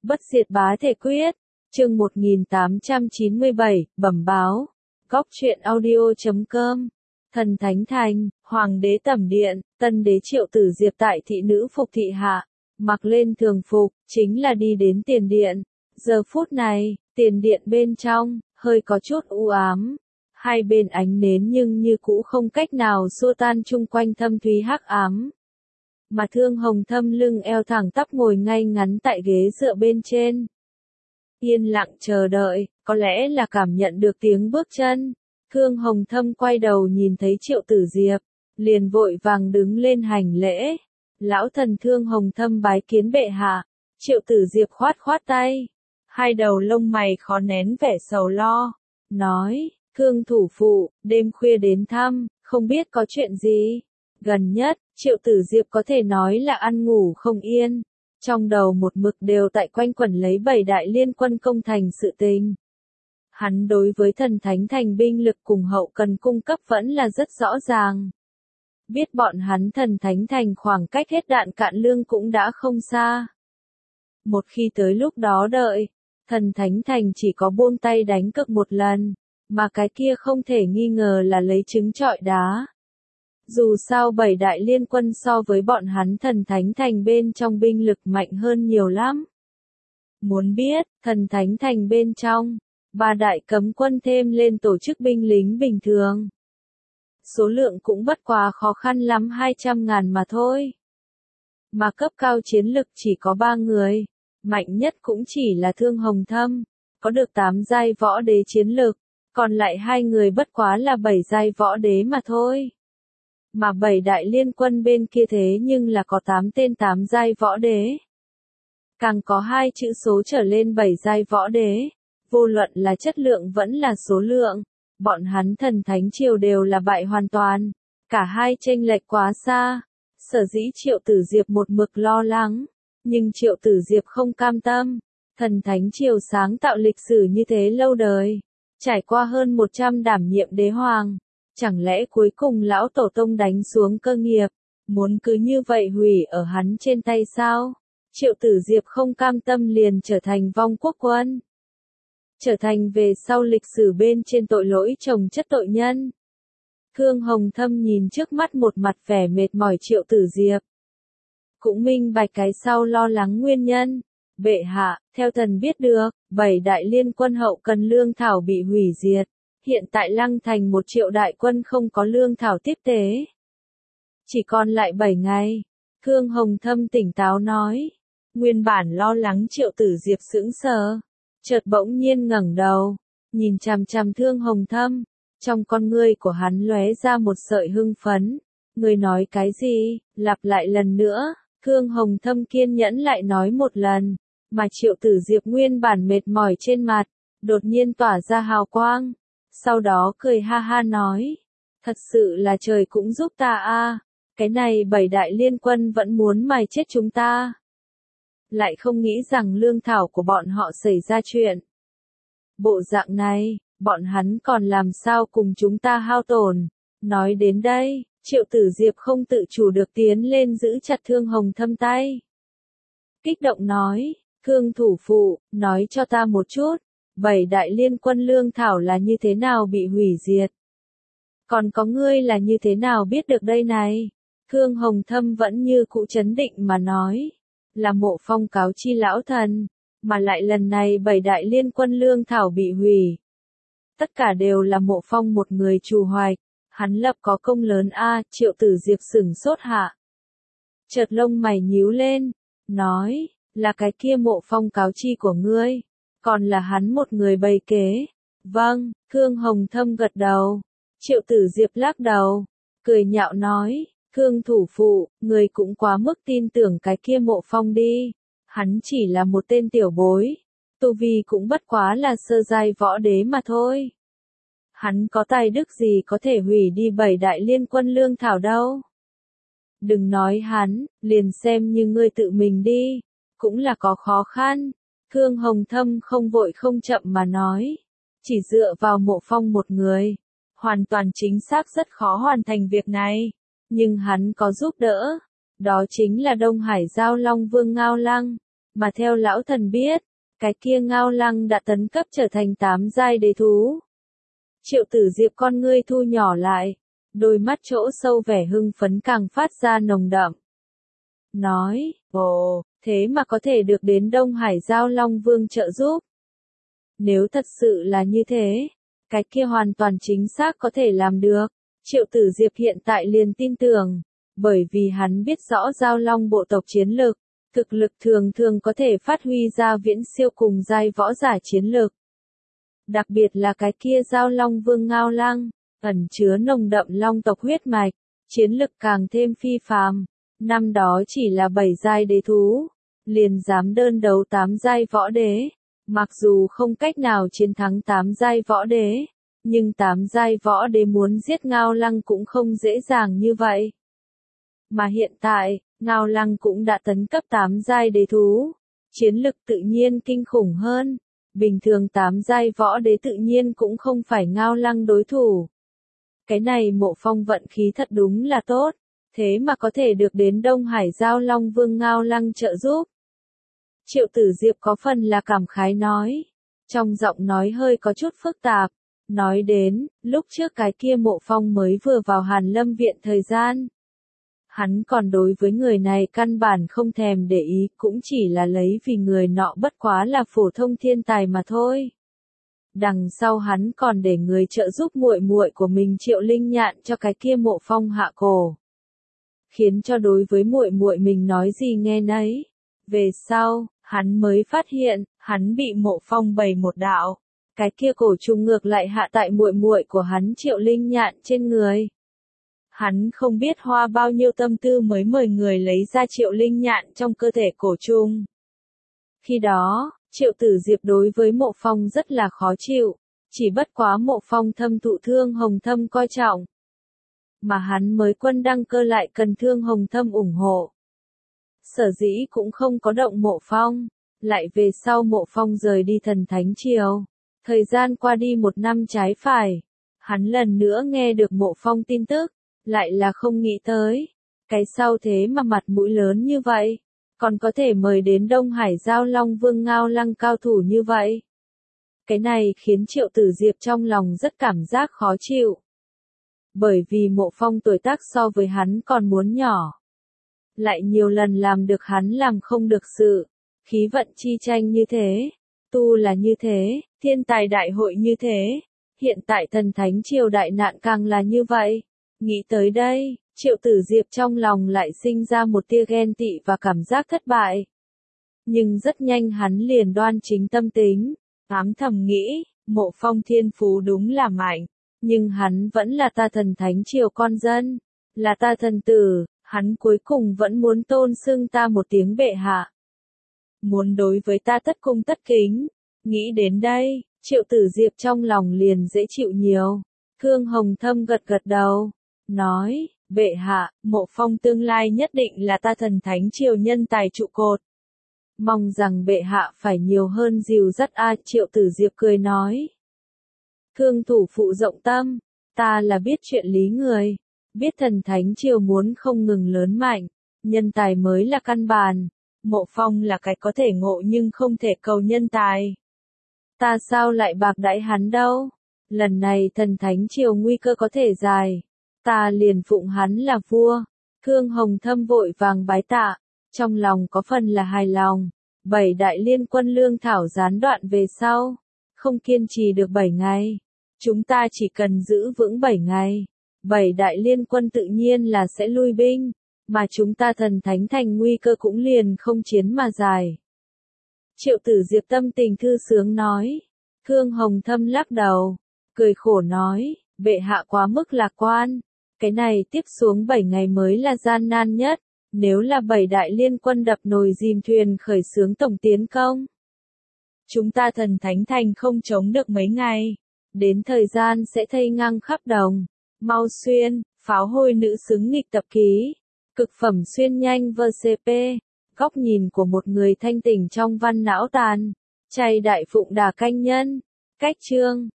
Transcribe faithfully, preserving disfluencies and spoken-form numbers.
Bất diệt bá thể quyết, chương một nghìn tám trăm chín mươi bảy, bẩm báo. Góc truyện audio chấm com. Thần Thánh Thành, Hoàng đế Tẩm Điện, Tân đế Triệu Tử Diệp tại thị nữ phục thị hạ, mặc lên thường phục, chính là đi đến tiền điện. Giờ phút này, tiền điện bên trong, hơi có chút u ám. Hai bên ánh nến nhưng như cũ không cách nào xua tan chung quanh thâm thúy hắc ám. Mà Thương Hồng Thâm lưng eo thẳng tắp ngồi ngay ngắn tại ghế dựa bên trên. Yên lặng chờ đợi, có lẽ là cảm nhận được tiếng bước chân. Thương Hồng Thâm quay đầu nhìn thấy Triệu Tử Diệp, liền vội vàng đứng lên hành lễ. Lão thần Thương Hồng Thâm bái kiến bệ hạ. Triệu Tử Diệp khoát khoát tay. Hai đầu lông mày khó nén vẻ sầu lo. Nói, Thương thủ phụ, đêm khuya đến thăm, không biết có chuyện gì. Gần nhất, Triệu Tử Diệp có thể nói là ăn ngủ không yên. Trong đầu một mực đều tại quanh quẩn lấy bảy đại liên quân công thành sự tình. Hắn đối với Thần Thánh Thành binh lực cùng hậu cần cung cấp vẫn là rất rõ ràng. Biết bọn hắn Thần Thánh Thành khoảng cách hết đạn cạn lương cũng đã không xa. Một khi tới lúc đó đợi, Thần Thánh Thành chỉ có buông tay đánh cược một lần, mà cái kia không thể nghi ngờ là lấy trứng trọi đá. Dù sao bảy đại liên quân so với bọn hắn Thần Thánh Thành bên trong binh lực mạnh hơn nhiều lắm. Muốn biết, Thần Thánh Thành bên trong, ba đại cấm quân thêm lên tổ chức binh lính bình thường. Số lượng cũng bất quá khó khăn lắm hai trăm ngàn mà thôi. Mà cấp cao chiến lực chỉ có ba người, mạnh nhất cũng chỉ là Thương Hồng Thâm, có được tám giai võ đế chiến lực, còn lại hai người bất quá là bảy giai võ đế mà thôi. Mà bảy đại liên quân bên kia thế nhưng là có tám tên tám giai võ đế. Càng có hai chữ số trở lên bảy giai võ đế. Vô luận là chất lượng vẫn là số lượng. Bọn hắn Thần Thánh Triều đều là bại hoàn toàn. Cả hai chênh lệch quá xa. Sở dĩ Triệu Tử Diệp một mực lo lắng. Nhưng Triệu Tử Diệp không cam tâm. Thần Thánh Triều sáng tạo lịch sử như thế lâu đời. Trải qua hơn một trăm đảm nhiệm đế hoàng. Chẳng lẽ cuối cùng lão tổ tông đánh xuống cơ nghiệp, muốn cứ như vậy hủy ở hắn trên tay sao? Triệu Tử Diệp không cam tâm liền trở thành vong quốc quân. Trở thành về sau lịch sử bên trên tội lỗi chồng chất tội nhân. Thương Hồng Thâm nhìn trước mắt một mặt vẻ mệt mỏi Triệu Tử Diệp. Cũng minh bạch cái sau lo lắng nguyên nhân. Bệ hạ, theo thần biết được, bảy đại liên quân hậu cần lương thảo bị hủy diệt. Hiện tại Lăng Thành một triệu đại quân không có lương thảo tiếp tế. Chỉ còn lại bảy ngày. Thương Hồng Thâm tỉnh táo nói. Nguyên bản lo lắng Triệu Tử Diệp sững sờ. Chợt bỗng nhiên ngẩng đầu. Nhìn chằm chằm Thương Hồng Thâm. Trong con ngươi của hắn lóe ra một sợi hưng phấn. Người nói cái gì? Lặp lại lần nữa. Thương Hồng Thâm kiên nhẫn lại nói một lần. Mà Triệu Tử Diệp nguyên bản mệt mỏi trên mặt. Đột nhiên tỏa ra hào quang. Sau đó cười ha ha nói, thật sự là trời cũng giúp ta a, cái này bảy đại liên quân vẫn muốn mài chết chúng ta. Lại không nghĩ rằng lương thảo của bọn họ xảy ra chuyện. Bộ dạng này, bọn hắn còn làm sao cùng chúng ta hao tổn. Nói đến đây, Triệu Tử Diệp không tự chủ được tiến lên giữ chặt Thương Hồng Thâm tay. Kích động nói, Thương thủ phụ, nói cho ta một chút. Bảy đại liên quân lương thảo là như thế nào bị hủy diệt? Còn có ngươi là như thế nào biết được đây này? Thương Hồng Thâm vẫn như cũ chấn định mà nói. Là Mộ Phong cáo chi lão thần. Mà lại lần này bảy đại liên quân lương thảo bị hủy. Tất cả đều là Mộ Phong một người chủ hoạch. Hắn lập có công lớn a. Triệu Tử Diệp sửng sốt hạ. Chợt lông mày nhíu lên. Nói, là cái kia Mộ Phong cáo chi của ngươi. Còn là hắn một người bày kế. Vâng, Thương Hồng Thâm gật đầu. Triệu Tử Diệp lắc đầu. Cười nhạo nói, Thương thủ phụ, người cũng quá mức tin tưởng cái kia Mộ Phong đi. Hắn chỉ là một tên tiểu bối. Tu vi cũng bất quá là sơ giai võ đế mà thôi. Hắn có tài đức gì có thể hủy đi bảy đại liên quân lương thảo đâu. Đừng nói hắn, liền xem như ngươi tự mình đi. Cũng là có khó khăn. Thương Hồng Thâm không vội không chậm mà nói. Chỉ dựa vào Mộ Phong một người. Hoàn toàn chính xác rất khó hoàn thành việc này. Nhưng hắn có giúp đỡ. Đó chính là Đông Hải Giao Long Vương Ngao Lăng. Mà theo lão thần biết, cái kia Ngao Lăng đã tấn cấp trở thành tám giai đế thú. Triệu Tử Diệp con ngươi thu nhỏ lại, đôi mắt chỗ sâu vẻ hưng phấn càng phát ra nồng đậm. Nói, ồ, thế mà có thể được đến Đông Hải Giao Long Vương trợ giúp. Nếu thật sự là như thế, cái kia hoàn toàn chính xác có thể làm được. Triệu Tử Diệp hiện tại liền tin tưởng, bởi vì hắn biết rõ Giao Long bộ tộc chiến lực, thực lực thường thường có thể phát huy ra viễn siêu cùng giai võ giả chiến lực. Đặc biệt là cái kia Giao Long Vương Ngao Lăng, ẩn chứa nồng đậm long tộc huyết mạch, chiến lực càng thêm phi phàm. Năm đó chỉ là bảy giai đế thú, liền dám đơn đấu tám giai võ đế. Mặc dù không cách nào chiến thắng tám giai võ đế, nhưng tám giai võ đế muốn giết Ngao Lăng cũng không dễ dàng như vậy. Mà hiện tại, Ngao Lăng cũng đã tấn cấp tám giai đế thú, chiến lực tự nhiên kinh khủng hơn. Bình thường tám giai võ đế tự nhiên cũng không phải Ngao Lăng đối thủ. Cái này Mộ Phong vận khí thật đúng là tốt, thế mà có thể được đến Đông Hải Giao Long Vương Ngao Lăng trợ giúp. Triệu Tử Diệp có phần là cảm khái nói, trong giọng nói hơi có chút phức tạp, nói đến, lúc trước cái kia Mộ Phong mới vừa vào Hàn Lâm Viện thời gian. Hắn còn đối với người này căn bản không thèm để ý, cũng chỉ là lấy vì người nọ bất quá là phổ thông thiên tài mà thôi. Đằng sau hắn còn để người trợ giúp muội muội của mình Triệu Linh Nhạn cho cái kia Mộ Phong hạ cổ, khiến cho đối với muội muội mình nói gì nghe nấy. Về sau, hắn mới phát hiện, hắn bị Mộ Phong bày một đạo, cái kia cổ trùng ngược lại hạ tại muội muội của hắn Triệu Linh Nhạn trên người. Hắn không biết hoa bao nhiêu tâm tư mới mời người lấy ra Triệu Linh Nhạn trong cơ thể cổ trùng. Khi đó, Triệu Tử Diệp đối với Mộ Phong rất là khó chịu, chỉ bất quá Mộ Phong thâm thụ Thương Hồng Thâm coi trọng. Mà hắn mới quân đăng cơ lại cần Thương Hồng Thâm ủng hộ. Sở dĩ cũng không có động Mộ Phong, lại về sau Mộ Phong rời đi Thần Thánh Triều. Thời gian qua đi một năm trái phải, hắn lần nữa nghe được Mộ Phong tin tức, lại là không nghĩ tới. Cái sau thế mà mặt mũi lớn như vậy, còn có thể mời đến Đông Hải Giao Long Vương Ngao Lăng cao thủ như vậy. Cái này khiến Triệu Tử Diệp trong lòng rất cảm giác khó chịu. Bởi vì Mộ Phong tuổi tác so với hắn còn muốn nhỏ. Lại nhiều lần làm được hắn làm không được sự. Khí vận chi tranh như thế, tu là như thế, thiên tài đại hội như thế. Hiện tại Thần Thánh Triều đại nạn càng là như vậy. Nghĩ tới đây, Triệu Tử Diệp trong lòng lại sinh ra một tia ghen tị và cảm giác thất bại. Nhưng rất nhanh hắn liền đoan chính tâm tính, ám thầm nghĩ, Mộ Phong thiên phú đúng là mạnh, nhưng hắn vẫn là ta Thần Thánh Triều con dân, là ta thần tử, hắn cuối cùng vẫn muốn tôn xưng ta một tiếng bệ hạ. Muốn đối với ta tất cung tất kính. Nghĩ đến đây, Triệu Tử Diệp trong lòng liền dễ chịu nhiều. Thương Hồng Thâm gật gật đầu, nói, bệ hạ, Mộ Phong tương lai nhất định là ta Thần Thánh Triều nhân tài trụ cột. Mong rằng bệ hạ phải nhiều hơn dìu dắt a. Triệu Tử Diệp cười nói. Thương thủ phụ rộng tâm, ta là biết chuyện lý người, biết Thần Thánh Triều muốn không ngừng lớn mạnh, nhân tài mới là căn bản. Mộ Phong là cái có thể ngộ nhưng không thể cầu nhân tài. Ta sao lại bạc đãi hắn đâu? Lần này Thần Thánh Triều nguy cơ có thể dài, ta liền phụng hắn là vua. Thương Hồng Thâm vội vàng bái tạ, trong lòng có phần là hài lòng. Bảy đại liên quân lương thảo gián đoạn về sau, không kiên trì được bảy ngày. Chúng ta chỉ cần giữ vững bảy ngày, bảy đại liên quân tự nhiên là sẽ lui binh, mà chúng ta Thần Thánh Thành nguy cơ cũng liền không chiến mà dài. Triệu Tử Diệp tâm tình thư sướng nói. Thương Hồng Thâm lắc đầu, cười khổ nói, bệ hạ quá mức lạc quan. Cái này tiếp xuống bảy ngày mới là gian nan nhất, nếu là bảy đại liên quân đập nồi dìm thuyền khởi xướng tổng tiến công. Chúng ta Thần Thánh Thành không chống được mấy ngày, đến thời gian sẽ thây ngang khắp đồng. Mau xuyên, pháo hôi nữ xứng nghịch tập ký, cực phẩm xuyên nhanh vê xê pê, góc nhìn của một người thanh tỉnh trong văn não tàn, chay đại phụng đà canh nhân, cách chương.